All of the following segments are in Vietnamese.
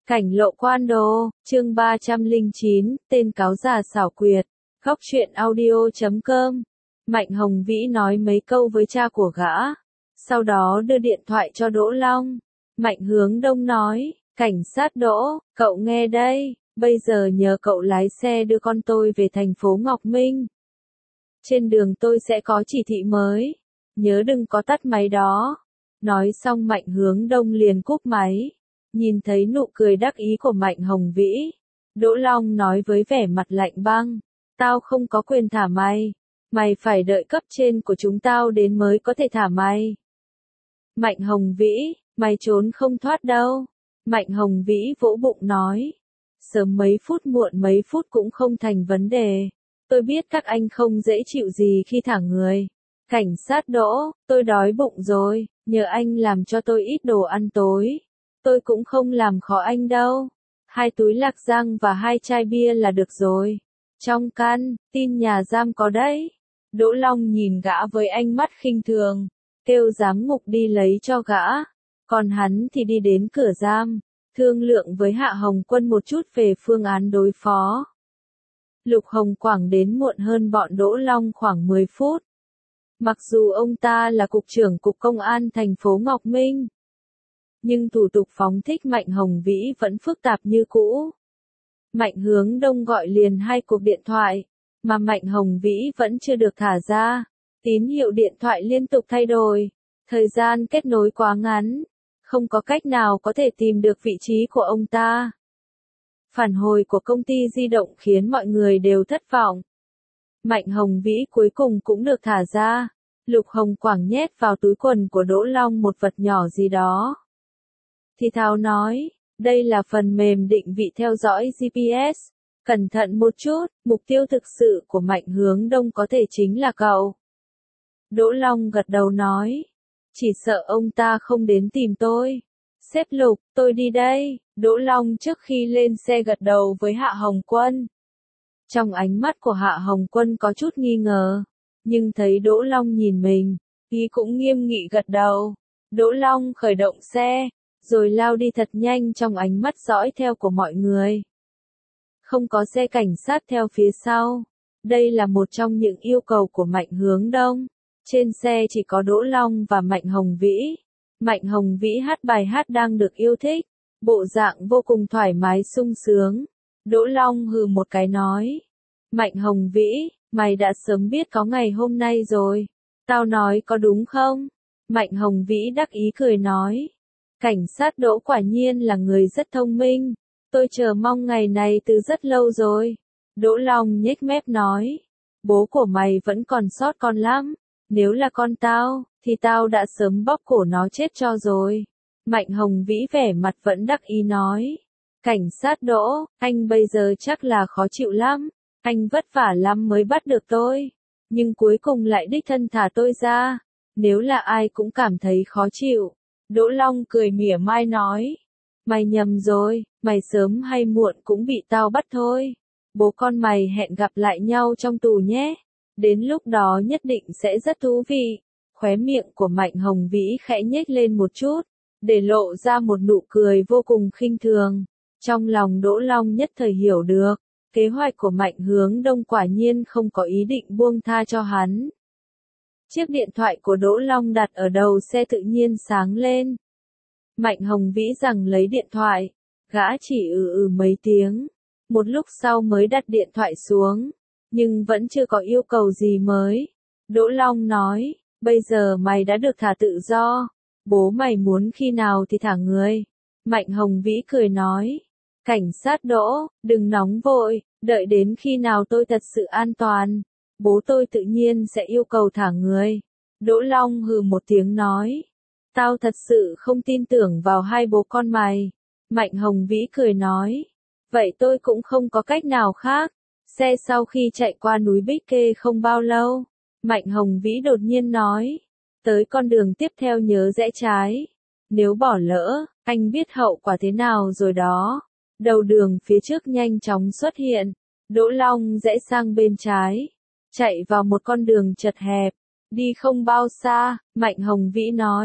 Cảnh lộ quan đồ, chương 309, tên cáo già xảo quyệt, góc truyện audio.com. Mạnh Hồng Vĩ nói mấy câu với cha của gã, sau đó đưa điện thoại cho Đỗ Long. Mạnh Hướng Đông nói, cảnh sát Đỗ, cậu nghe đây, bây giờ nhờ cậu lái xe đưa con tôi về thành phố Ngọc Minh. Trên đường tôi sẽ có chỉ thị mới, nhớ đừng có tắt máy đó. Nói xong Mạnh Hướng Đông liền cúp máy. Nhìn thấy nụ cười đắc ý của Mạnh Hồng Vĩ, Đỗ Long nói với vẻ mặt lạnh băng, tao không có quyền thả mày, mày phải đợi cấp trên của chúng tao đến mới có thể thả mày. Mạnh Hồng Vĩ, mày trốn không thoát đâu. Mạnh Hồng Vĩ vỗ bụng nói, sớm mấy phút muộn mấy phút cũng không thành vấn đề. Tôi biết các anh không dễ chịu gì khi thả người. Cảnh sát Đỗ, tôi đói bụng rồi, nhờ anh làm cho tôi ít đồ ăn tối. Tôi cũng không làm khó anh đâu. 2 túi lạc rang và 2 chai bia là được rồi. Trong căn, tin nhà giam có đấy. Đỗ Long nhìn gã với ánh mắt khinh thường, kêu giám ngục đi lấy cho gã. Còn hắn thì đi đến cửa giam, thương lượng với Hạ Hồng Quân một chút về phương án đối phó. Lục Hồng Quảng đến muộn hơn bọn Đỗ Long khoảng 10 phút. Mặc dù ông ta là cục trưởng cục công an thành phố Ngọc Minh, nhưng thủ tục phóng thích Mạnh Hồng Vĩ vẫn phức tạp như cũ. Mạnh Hướng Đông gọi liền 2 cuộc điện thoại, mà Mạnh Hồng Vĩ vẫn chưa được thả ra. Tín hiệu điện thoại liên tục thay đổi, thời gian kết nối quá ngắn, không có cách nào có thể tìm được vị trí của ông ta. Phản hồi của công ty di động khiến mọi người đều thất vọng. Mạnh Hồng Vĩ cuối cùng cũng được thả ra. Lục Hồng Quảng nhét vào túi quần của Đỗ Long một vật nhỏ gì đó. Thì thào nói, đây là phần mềm định vị theo dõi GPS. Cẩn thận một chút, mục tiêu thực sự của Mạnh Hướng Đông có thể chính là cậu. Đỗ Long gật đầu nói, chỉ sợ ông ta không đến tìm tôi. Sếp Lục, tôi đi đây. Đỗ Long trước khi lên xe gật đầu với Hạ Hồng Quân. Trong ánh mắt của Hạ Hồng Quân có chút nghi ngờ, nhưng thấy Đỗ Long nhìn mình, ý cũng nghiêm nghị gật đầu. Đỗ Long khởi động xe, rồi lao đi thật nhanh trong ánh mắt dõi theo của mọi người. Không có xe cảnh sát theo phía sau. Đây là một trong những yêu cầu của Mạnh Hướng Đông. Trên xe chỉ có Đỗ Long và Mạnh Hồng Vĩ. Mạnh Hồng Vĩ hát bài hát đang được yêu thích, bộ dạng vô cùng thoải mái sung sướng. Đỗ Long hừ một cái nói, Mạnh Hồng Vĩ, mày đã sớm biết có ngày hôm nay rồi. Tao nói có đúng không? Mạnh Hồng Vĩ đắc ý cười nói, cảnh sát Đỗ quả nhiên là người rất thông minh. Tôi chờ mong ngày này từ rất lâu rồi. Đỗ Long nhếch mép nói, bố của mày vẫn còn sót con lắm. Nếu là con tao, thì tao đã sớm bóp cổ nó chết cho rồi. Mạnh Hồng Vĩ vẻ mặt vẫn đắc ý nói, cảnh sát Đỗ, anh bây giờ chắc là khó chịu lắm. Anh vất vả lắm mới bắt được tôi, nhưng cuối cùng lại đích thân thả tôi ra. Nếu là ai cũng cảm thấy khó chịu. Đỗ Long cười mỉa mai nói, mày nhầm rồi, mày sớm hay muộn cũng bị tao bắt thôi. Bố con mày hẹn gặp lại nhau trong tù nhé. Đến lúc đó nhất định sẽ rất thú vị. Khóe miệng của Mạnh Hồng Vĩ khẽ nhếch lên một chút, để lộ ra một nụ cười vô cùng khinh thường. Trong lòng Đỗ Long nhất thời hiểu được, kế hoạch của Mạnh Hướng Đông quả nhiên không có ý định buông tha cho hắn. Chiếc điện thoại của Đỗ Long đặt ở đầu xe tự nhiên sáng lên. Mạnh Hồng Vĩ giằng lấy điện thoại, gã chỉ mấy tiếng, một lúc sau mới đặt điện thoại xuống, nhưng vẫn chưa có yêu cầu gì mới. Đỗ Long nói, bây giờ mày đã được thả tự do, bố mày muốn khi nào thì thả người. Mạnh Hồng Vĩ cười nói, cảnh sát Đỗ, đừng nóng vội, đợi đến khi nào tôi thật sự an toàn, bố tôi tự nhiên sẽ yêu cầu thả người. Đỗ Long hừ một tiếng nói, tao thật sự không tin tưởng vào hai bố con mày. Mạnh Hồng Vĩ cười nói, vậy tôi cũng không có cách nào khác. Xe sau khi chạy qua núi Bích Kê không bao lâu, Mạnh Hồng Vĩ đột nhiên nói, tới con đường tiếp theo nhớ rẽ trái. Nếu bỏ lỡ, anh biết hậu quả thế nào rồi đó. Đầu đường phía trước nhanh chóng xuất hiện, Đỗ Long rẽ sang bên trái, chạy vào một con đường chật hẹp. Đi không bao xa, Mạnh Hồng Vĩ nói,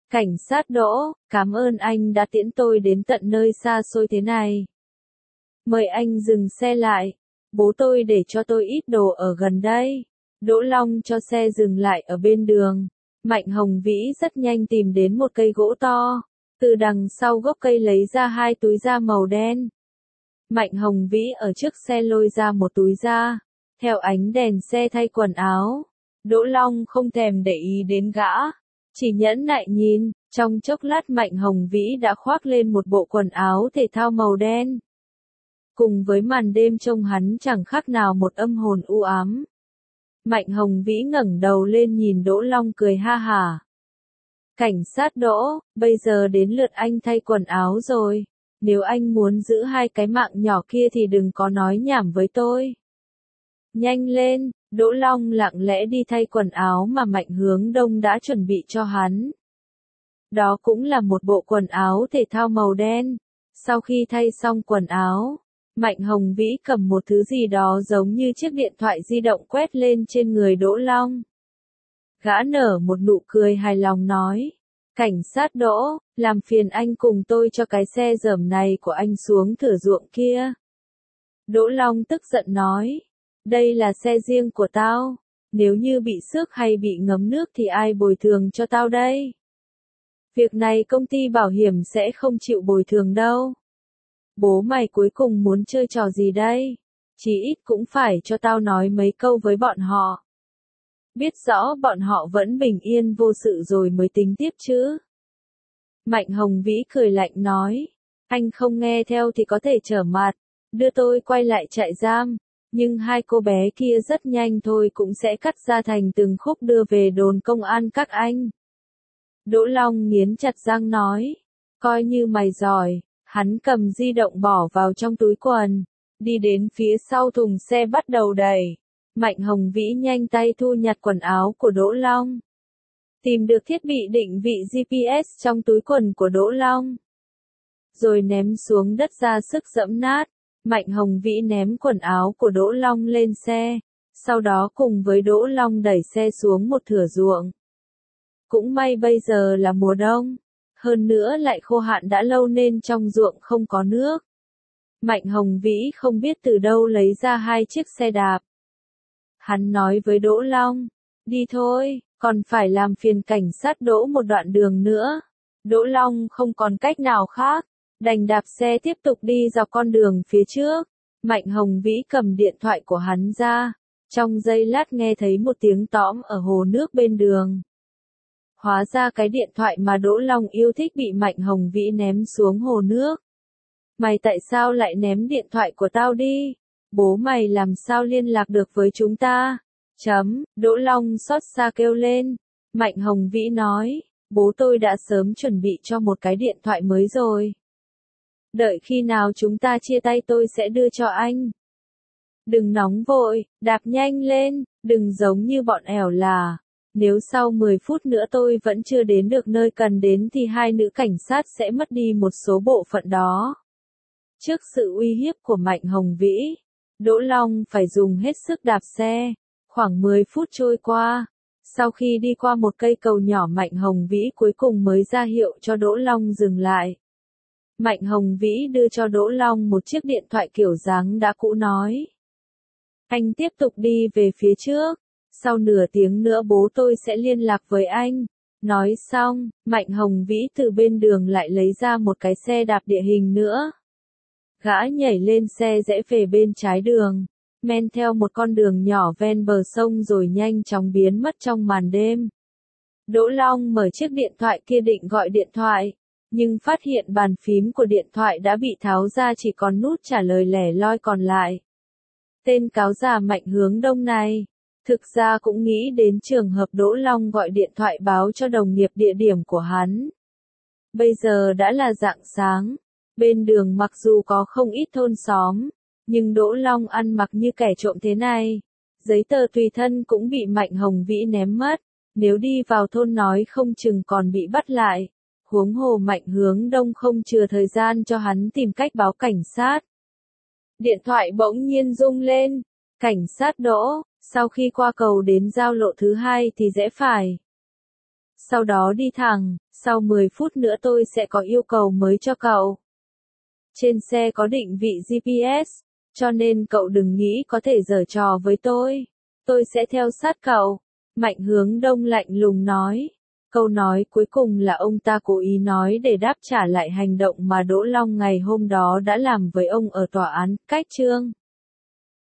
Cảnh sát Đỗ, cảm ơn anh đã tiễn tôi đến tận nơi xa xôi thế này. Mời anh dừng xe lại. Bố tôi để cho tôi ít đồ ở gần đây. Đỗ Long cho xe dừng lại ở bên đường. Mạnh Hồng Vĩ rất nhanh tìm đến một cây gỗ to. Từ đằng sau gốc cây lấy ra 2 túi da màu đen. Mạnh Hồng Vĩ ở trước xe lôi ra một túi da. Theo ánh đèn xe thay quần áo. Đỗ Long không thèm để ý đến gã. Chỉ nhẫn nại nhìn, trong chốc lát Mạnh Hồng Vĩ đã khoác lên một bộ quần áo thể thao màu đen. Cùng với màn đêm trông hắn chẳng khác nào một âm hồn u ám. Mạnh Hồng Vĩ ngẩng đầu lên nhìn Đỗ Long cười ha hả. Cảnh sát Đỗ, bây giờ đến lượt anh thay quần áo rồi. Nếu anh muốn giữ 2 cái mạng nhỏ kia thì đừng có nói nhảm với tôi. Nhanh lên, Đỗ Long lặng lẽ đi thay quần áo mà Mạnh Hướng Đông đã chuẩn bị cho hắn. Đó cũng là một bộ quần áo thể thao màu đen. Sau khi thay xong quần áo, Mạnh Hồng Vĩ cầm một thứ gì đó giống như chiếc điện thoại di động quét lên trên người Đỗ Long. Gã nở một nụ cười hài lòng nói. Cảnh sát Đỗ, làm phiền anh cùng tôi cho cái xe dởm này của anh xuống thửa ruộng kia. Đỗ Long tức giận nói. Đây là xe riêng của tao. Nếu như bị xước hay bị ngấm nước thì ai bồi thường cho tao đây? Việc này công ty bảo hiểm sẽ không chịu bồi thường đâu. Bố mày cuối cùng muốn chơi trò gì đây? Chí ít cũng phải cho tao nói mấy câu với bọn họ. Biết rõ bọn họ vẫn bình yên vô sự rồi mới tính tiếp chứ. Mạnh Hồng Vĩ cười lạnh nói. Anh không nghe theo thì có thể trở mặt. Đưa tôi quay lại trại giam. Nhưng 2 cô bé kia rất nhanh thôi cũng sẽ cắt ra thành từng khúc đưa về đồn công an các anh. Đỗ Long nghiến chặt răng nói. Coi như mày giỏi. Hắn cầm di động bỏ vào trong túi quần. Đi đến phía sau thùng xe bắt đầu đẩy. Mạnh Hồng Vĩ nhanh tay thu nhặt quần áo của Đỗ Long. Tìm được thiết bị định vị GPS trong túi quần của Đỗ Long. Rồi ném xuống đất ra sức giẫm nát. Mạnh Hồng Vĩ ném quần áo của Đỗ Long lên xe. Sau đó cùng với Đỗ Long đẩy xe xuống một thửa ruộng. Cũng may bây giờ là mùa đông. Hơn nữa lại khô hạn đã lâu nên trong ruộng không có nước. Mạnh Hồng Vĩ không biết từ đâu lấy ra 2 chiếc xe đạp. Hắn nói với Đỗ Long. Đi thôi, còn phải làm phiền cảnh sát Đỗ một đoạn đường nữa. Đỗ Long không còn cách nào khác. Đành đạp xe tiếp tục đi dọc con đường phía trước. Mạnh Hồng Vĩ cầm điện thoại của hắn ra. Trong giây lát nghe thấy một tiếng tõm ở hồ nước bên đường. Hóa ra cái điện thoại mà Đỗ Long yêu thích bị Mạnh Hồng Vĩ ném xuống hồ nước. Mày tại sao lại ném điện thoại của tao đi? Bố mày làm sao liên lạc được với chúng ta? Đỗ Long xót xa kêu lên. Mạnh Hồng Vĩ nói. Bố tôi đã sớm chuẩn bị cho một cái điện thoại mới rồi. Đợi khi nào chúng ta chia tay tôi sẽ đưa cho anh. Đừng nóng vội, đạp nhanh lên, đừng giống như bọn ẻo là. Nếu sau 10 phút nữa tôi vẫn chưa đến được nơi cần đến thì 2 nữ cảnh sát sẽ mất đi một số bộ phận đó. Trước sự uy hiếp của Mạnh Hồng Vĩ, Đỗ Long phải dùng hết sức đạp xe. Khoảng 10 phút trôi qua. Sau khi đi qua một cây cầu nhỏ Mạnh Hồng Vĩ cuối cùng mới ra hiệu cho Đỗ Long dừng lại. Mạnh Hồng Vĩ đưa cho Đỗ Long một chiếc điện thoại kiểu dáng đã cũ nói. Anh tiếp tục đi về phía trước. Sau nửa tiếng nữa bố tôi sẽ liên lạc với anh. Nói xong, Mạnh Hồng Vĩ từ bên đường lại lấy ra một cái xe đạp địa hình nữa. Gã nhảy lên xe rẽ về bên trái đường. Men theo một con đường nhỏ ven bờ sông rồi nhanh chóng biến mất trong màn đêm. Đỗ Long mở chiếc điện thoại kia định gọi điện thoại. Nhưng phát hiện bàn phím của điện thoại đã bị tháo ra chỉ còn nút trả lời lẻ loi còn lại. Tên cáo già Mạnh Hướng Đông này, thực ra cũng nghĩ đến trường hợp Đỗ Long gọi điện thoại báo cho đồng nghiệp địa điểm của hắn. Bây giờ đã là rạng sáng, bên đường mặc dù có không ít thôn xóm, nhưng Đỗ Long ăn mặc như kẻ trộm thế này. Giấy tờ tùy thân cũng bị Mạnh Hồng Vĩ ném mất, nếu đi vào thôn nói không chừng còn bị bắt lại. Huống hồ Mạnh Hướng Đông không chừa thời gian cho hắn tìm cách báo cảnh sát. Điện thoại bỗng nhiên rung lên. Cảnh sát Đỗ, sau khi qua cầu đến giao lộ thứ 2 thì rẽ phải. Sau đó đi thẳng, Sau 10 phút nữa tôi sẽ có yêu cầu mới cho cậu. Trên xe có định vị GPS, cho nên cậu đừng nghĩ có thể giở trò với tôi. Tôi sẽ theo sát cậu. Mạnh Hướng Đông lạnh lùng nói. Câu nói cuối cùng là ông ta cố ý nói để đáp trả lại hành động mà Đỗ Long ngày hôm đó đã làm với ông ở tòa án. Cách chương